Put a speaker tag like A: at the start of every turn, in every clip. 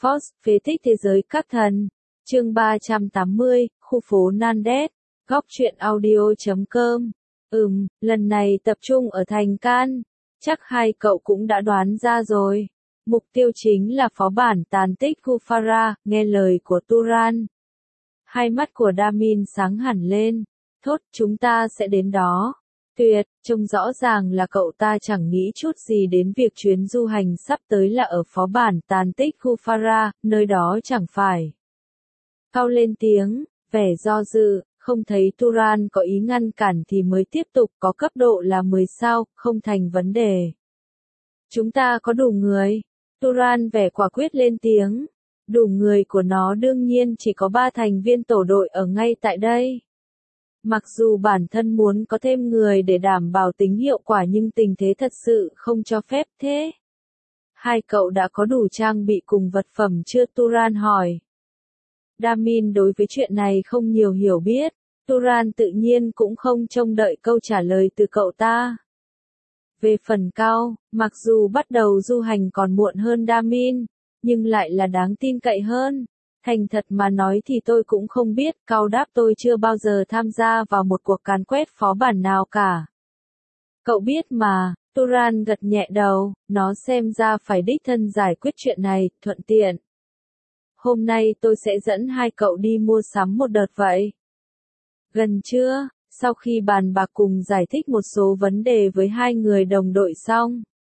A: Force, phế tích thế giới các thần. Chương 380, khu phố Nandes, góc truyện audio.com. Lần này tập trung ở thành Cannes. Chắc hai cậu cũng đã đoán ra rồi. Mục tiêu chính là phó bản tàn tích Gufara, nghe lời của Turan. Hai mắt của Damin sáng hẳn lên. Thốt, chúng ta sẽ đến đó. Tuyệt, trông rõ ràng là cậu ta chẳng nghĩ chút gì đến việc chuyến du hành sắp tới là ở phó bản tàn tích Gufara, nơi đó chẳng phải. Cao lên tiếng, vẻ do dự, không thấy Turan có ý ngăn cản thì mới tiếp tục, có cấp độ là 10 sao, không thành vấn đề. Chúng ta có đủ người. Turan vẻ quả quyết lên tiếng. Đủ người của nó đương nhiên chỉ có 3 thành viên tổ đội ở ngay tại đây. Mặc dù bản thân muốn có thêm người để đảm bảo tính hiệu quả nhưng tình thế thật sự không cho phép thế. Hai cậu đã có đủ trang bị cùng vật phẩm chưa? Turan hỏi. Damin đối với chuyện này không nhiều hiểu biết. Turan tự nhiên cũng không trông đợi câu trả lời từ cậu ta. Về phần Cao, mặc dù bắt đầu du hành còn muộn hơn Damin, nhưng lại là đáng tin cậy hơn. Thành thật mà nói thì tôi cũng không biết, Cao đáp, tôi chưa bao giờ tham gia vào một cuộc càn quét phó bản nào cả. Cậu biết mà, Turan gật nhẹ đầu, nó xem ra phải đích thân giải quyết chuyện này, thuận tiện. Hôm nay tôi sẽ dẫn hai cậu đi mua sắm một đợt vậy. Gần trưa, sau khi bàn bạc cùng giải thích một số vấn đề với hai người đồng đội xong,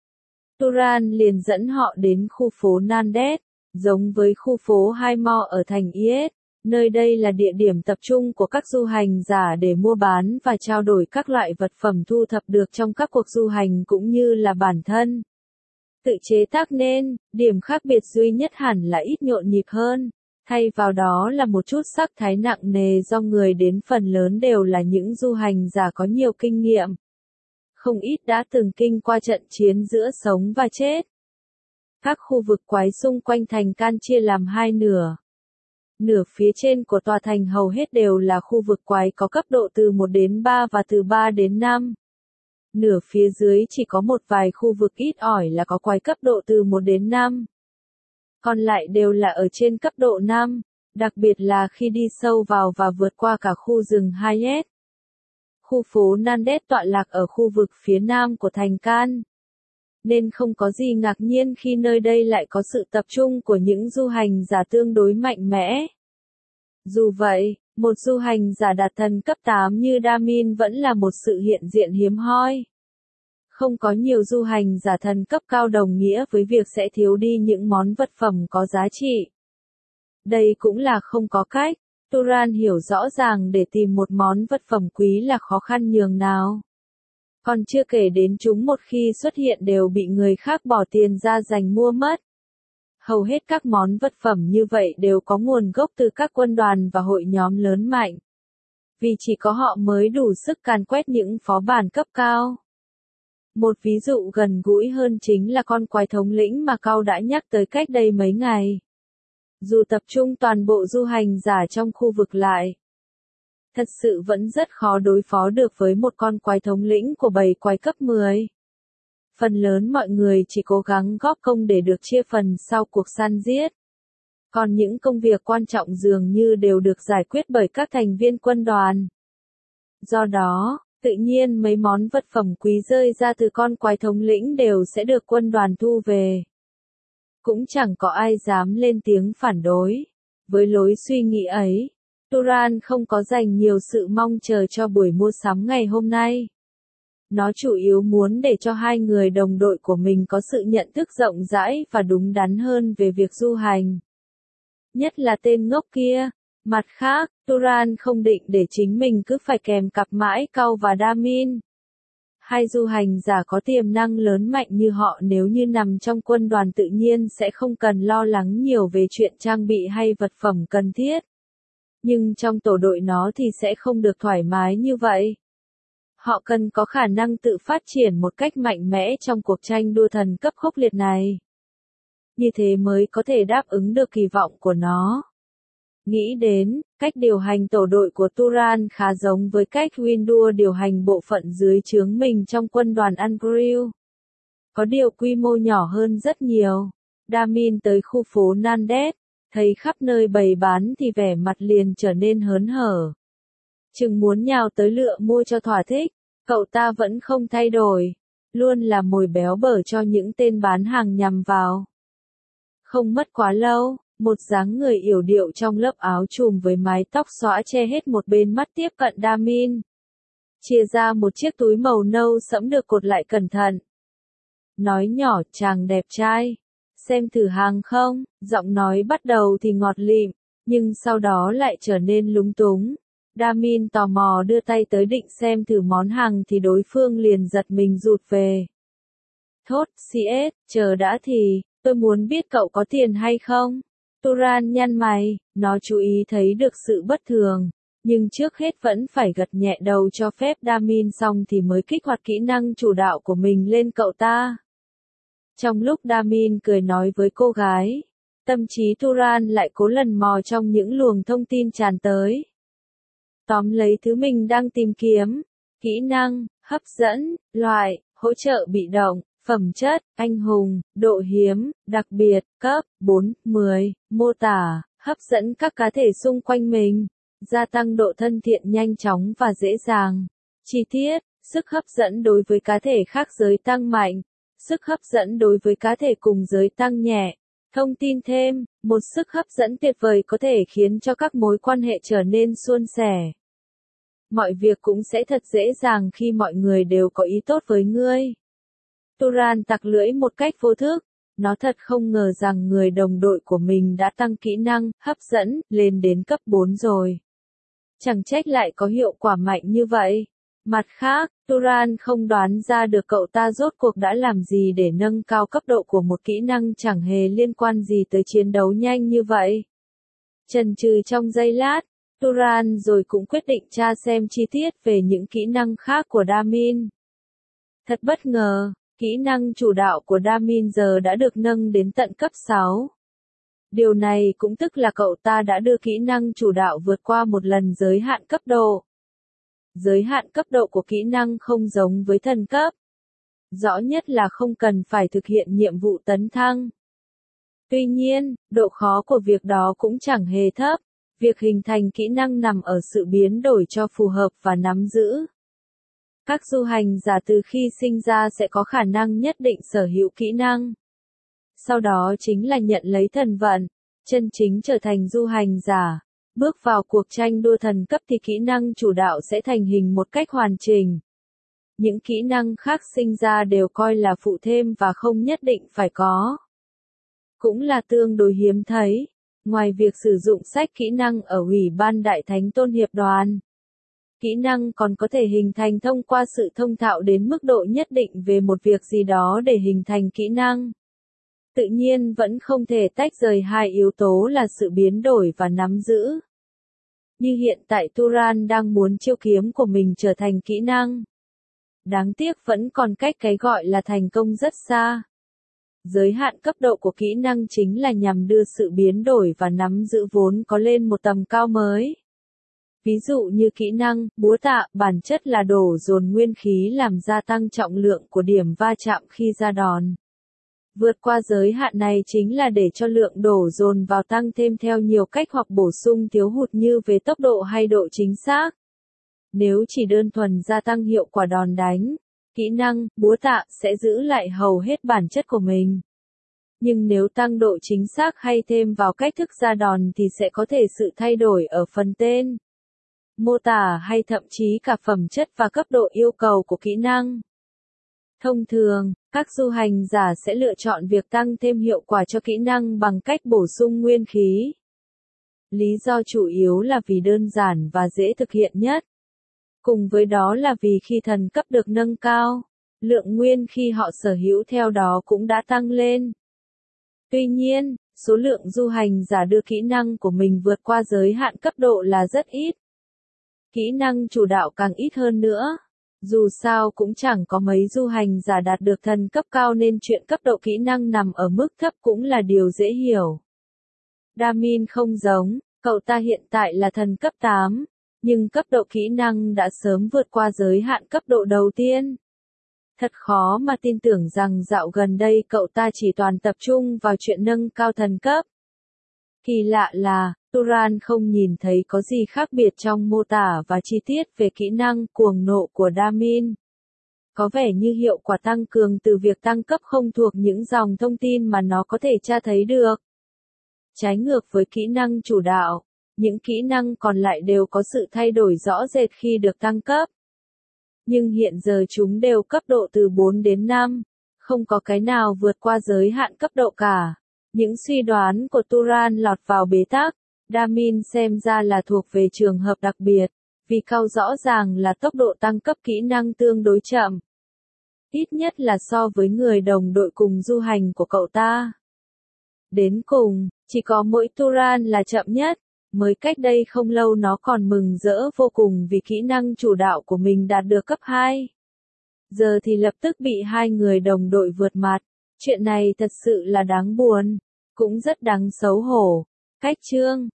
A: Turan liền dẫn họ đến khu phố Nandes, giống với khu phố Hai Mo ở thành Is. Nơi đây là địa điểm tập trung của các du hành giả để mua bán và trao đổi các loại vật phẩm thu thập được trong các cuộc du hành cũng như là bản thân tự chế tác nên. Điểm khác biệt duy nhất hẳn là ít nhộn nhịp hơn, thay vào đó là một chút sắc thái nặng nề do người đến phần lớn đều là những du hành giả có nhiều kinh nghiệm. Không ít đã từng kinh qua trận chiến giữa sống và chết. Các khu vực quái xung quanh thành Cannes chia làm hai nửa. Nửa phía trên của tòa thành hầu hết đều là khu vực quái có cấp độ từ 1 đến 3 và từ 3 đến 5. Nửa phía dưới chỉ có một vài khu vực ít ỏi là có quái cấp độ từ 1 đến 5. Còn lại đều là ở trên cấp độ 5, đặc biệt là khi đi sâu vào và vượt qua cả khu rừng Hayes. Khu phố Nandes tọa lạc ở khu vực phía nam của thành Cannes, nên không có gì ngạc nhiên khi nơi đây lại có sự tập trung của những du hành giả tương đối mạnh mẽ. Dù vậy, một du hành giả đạt thần cấp 8 như Damin vẫn là một sự hiện diện hiếm hoi. Không có nhiều du hành giả thần cấp cao đồng nghĩa với việc sẽ thiếu đi những món vật phẩm có giá trị. Đây cũng là không có cách. Turan hiểu rõ ràng để tìm một món vật phẩm quý là khó khăn nhường nào. Còn chưa kể đến chúng một khi xuất hiện đều bị người khác bỏ tiền ra giành mua mất. Hầu hết các món vật phẩm như vậy đều có nguồn gốc từ các quân đoàn và hội nhóm lớn mạnh. Vì chỉ có họ mới đủ sức càn quét những phó bản cấp cao. Một ví dụ gần gũi hơn chính là con quái thống lĩnh mà Cao đã nhắc tới cách đây mấy ngày. Dù tập trung toàn bộ du hành giả trong khu vực lại, thật sự vẫn rất khó đối phó được với một con quái thống lĩnh của bầy quái cấp 10. Phần lớn mọi người chỉ cố gắng góp công để được chia phần sau cuộc săn giết. Còn những công việc quan trọng dường như đều được giải quyết bởi các thành viên quân đoàn. Do đó, tự nhiên mấy món vật phẩm quý rơi ra từ con quái thống lĩnh đều sẽ được quân đoàn thu về. Cũng chẳng có ai dám lên tiếng phản đối. Với lối suy nghĩ ấy, Turan không có dành nhiều sự mong chờ cho buổi mua sắm ngày hôm nay. Nó chủ yếu muốn để cho hai người đồng đội của mình có sự nhận thức rộng rãi và đúng đắn hơn về việc du hành. Nhất là tên ngốc kia. Mặt khác, Turan không định để chính mình cứ phải kèm cặp mãi Cao và Damin. Hai du hành giả có tiềm năng lớn mạnh như họ nếu như nằm trong quân đoàn tự nhiên sẽ không cần lo lắng nhiều về chuyện trang bị hay vật phẩm cần thiết. Nhưng trong tổ đội nó thì sẽ không được thoải mái như vậy. Họ cần có khả năng tự phát triển một cách mạnh mẽ trong cuộc tranh đua thần cấp khốc liệt này. Như thế mới có thể đáp ứng được kỳ vọng của nó. Nghĩ đến, cách điều hành tổ đội của Turan khá giống với cách Windu điều hành bộ phận dưới trướng mình trong quân đoàn Angrill. Có điều quy mô nhỏ hơn rất nhiều. Damin tới khu phố Nandes, thấy khắp nơi bày bán thì vẻ mặt liền trở nên hớn hở. Chừng muốn nhào tới lựa mua cho thỏa thích, cậu ta vẫn không thay đổi, luôn là mồi béo bở cho những tên bán hàng nhằm vào. Không mất quá lâu, một dáng người yểu điệu trong lớp áo trùm với mái tóc xõa che hết một bên mắt tiếp cận Damin. Chia ra một chiếc túi màu nâu sẫm được cột lại cẩn thận. Nói nhỏ, chàng đẹp trai, xem thử hàng không, giọng nói bắt đầu thì ngọt lịm, nhưng sau đó lại trở nên lúng túng. Damin tò mò đưa tay tới định xem thử món hàng thì đối phương liền giật mình rụt về. Thốt, CS, chờ đã thì, tôi muốn biết cậu có tiền hay không? Turan nhăn mày, nó chú ý thấy được sự bất thường, nhưng trước hết vẫn phải gật nhẹ đầu cho phép Damin xong thì mới kích hoạt kỹ năng chủ đạo của mình lên cậu ta. Trong lúc Damin cười nói với cô gái, tâm trí Turan lại cố lần mò trong những luồng thông tin tràn tới. Tóm lấy thứ mình đang tìm kiếm, kỹ năng, hấp dẫn, loại, hỗ trợ bị động, phẩm chất, anh hùng, độ hiếm, đặc biệt, cấp, 4, 10, mô tả, hấp dẫn các cá thể xung quanh mình, gia tăng độ thân thiện nhanh chóng và dễ dàng. Chi tiết, sức hấp dẫn đối với cá thể khác giới tăng mạnh, sức hấp dẫn đối với cá thể cùng giới tăng nhẹ. Thông tin thêm, một sức hấp dẫn tuyệt vời có thể khiến cho các mối quan hệ trở nên suôn sẻ. Mọi việc cũng sẽ thật dễ dàng khi mọi người đều có ý tốt với ngươi. Turan tặc lưỡi một cách vô thức, nó thật không ngờ rằng người đồng đội của mình đã tăng kỹ năng, hấp dẫn, lên đến cấp 4 rồi. Chẳng trách lại có hiệu quả mạnh như vậy. Mặt khác, Turan không đoán ra được cậu ta rốt cuộc đã làm gì để nâng cao cấp độ của một kỹ năng chẳng hề liên quan gì tới chiến đấu nhanh như vậy. Chần chừ trong giây lát, Turan rồi cũng quyết định tra xem chi tiết về những kỹ năng khác của Damin. Thật bất ngờ, kỹ năng chủ đạo của Damin giờ đã được nâng đến tận cấp 6. Điều này cũng tức là cậu ta đã đưa kỹ năng chủ đạo vượt qua một lần giới hạn cấp độ. Giới hạn cấp độ của kỹ năng không giống với thần cấp. Rõ nhất là không cần phải thực hiện nhiệm vụ tấn thăng. Tuy nhiên, độ khó của việc đó cũng chẳng hề thấp. Việc hình thành kỹ năng nằm ở sự biến đổi cho phù hợp và nắm giữ. Các du hành giả từ khi sinh ra sẽ có khả năng nhất định sở hữu kỹ năng. Sau đó chính là nhận lấy thần vận, chân chính trở thành du hành giả. Bước vào cuộc tranh đua thần cấp thì kỹ năng chủ đạo sẽ thành hình một cách hoàn chỉnh. Những kỹ năng khác sinh ra đều coi là phụ thêm và không nhất định phải có. Cũng là tương đối hiếm thấy. Ngoài việc sử dụng sách kỹ năng ở Ủy ban Đại Thánh Tôn Hiệp Đoàn, kỹ năng còn có thể hình thành thông qua sự thông thạo đến mức độ nhất định về một việc gì đó để hình thành kỹ năng. Tự nhiên vẫn không thể tách rời hai yếu tố là sự biến đổi và nắm giữ. Như hiện tại Turan đang muốn chiêu kiếm của mình trở thành kỹ năng. Đáng tiếc vẫn còn cách cái gọi là thành công rất xa. Giới hạn cấp độ của kỹ năng chính là nhằm đưa sự biến đổi và nắm giữ vốn có lên một tầm cao mới. Ví dụ như kỹ năng, búa tạ, bản chất là đổ dồn nguyên khí làm gia tăng trọng lượng của điểm va chạm khi ra đòn. Vượt qua giới hạn này chính là để cho lượng đổ dồn vào tăng thêm theo nhiều cách hoặc bổ sung thiếu hụt như về tốc độ hay độ chính xác. Nếu chỉ đơn thuần gia tăng hiệu quả đòn đánh, kỹ năng, búa tạ, sẽ giữ lại hầu hết bản chất của mình. Nhưng nếu tăng độ chính xác hay thêm vào cách thức ra đòn thì sẽ có thể sự thay đổi ở phần tên, mô tả hay thậm chí cả phẩm chất và cấp độ yêu cầu của kỹ năng. Thông thường, các du hành giả sẽ lựa chọn việc tăng thêm hiệu quả cho kỹ năng bằng cách bổ sung nguyên khí. Lý do chủ yếu là vì đơn giản và dễ thực hiện nhất. Cùng với đó là vì khi thần cấp được nâng cao, lượng nguyên khi họ sở hữu theo đó cũng đã tăng lên. Tuy nhiên, số lượng du hành giả đưa kỹ năng của mình vượt qua giới hạn cấp độ là rất ít. Kỹ năng chủ đạo càng ít hơn nữa. Dù sao cũng chẳng có mấy du hành giả đạt được thần cấp cao nên chuyện cấp độ kỹ năng nằm ở mức thấp cũng là điều dễ hiểu. Damin không giống, cậu ta hiện tại là thần cấp 8, nhưng cấp độ kỹ năng đã sớm vượt qua giới hạn cấp độ đầu tiên. Thật khó mà tin tưởng rằng dạo gần đây cậu ta chỉ toàn tập trung vào chuyện nâng cao thần cấp. Kỳ lạ là, Turan không nhìn thấy có gì khác biệt trong mô tả và chi tiết về kỹ năng cuồng nộ của Damin. Có vẻ như hiệu quả tăng cường từ việc tăng cấp không thuộc những dòng thông tin mà nó có thể tra thấy được. Trái ngược với kỹ năng chủ đạo, những kỹ năng còn lại đều có sự thay đổi rõ rệt khi được tăng cấp. Nhưng hiện giờ chúng đều cấp độ từ 4 đến 5, không có cái nào vượt qua giới hạn cấp độ cả. Những suy đoán của Turan lọt vào bế tắc, Damin xem ra là thuộc về trường hợp đặc biệt, vì Cao rõ ràng là tốc độ tăng cấp kỹ năng tương đối chậm. Ít nhất là so với người đồng đội cùng du hành của cậu ta. Đến cùng, chỉ có mỗi Turan là chậm nhất, mới cách đây không lâu nó còn mừng rỡ vô cùng vì kỹ năng chủ đạo của mình đạt được cấp 2. Giờ thì lập tức bị hai người đồng đội vượt mặt, chuyện này thật sự là đáng buồn, cũng rất đáng xấu hổ. Cách chương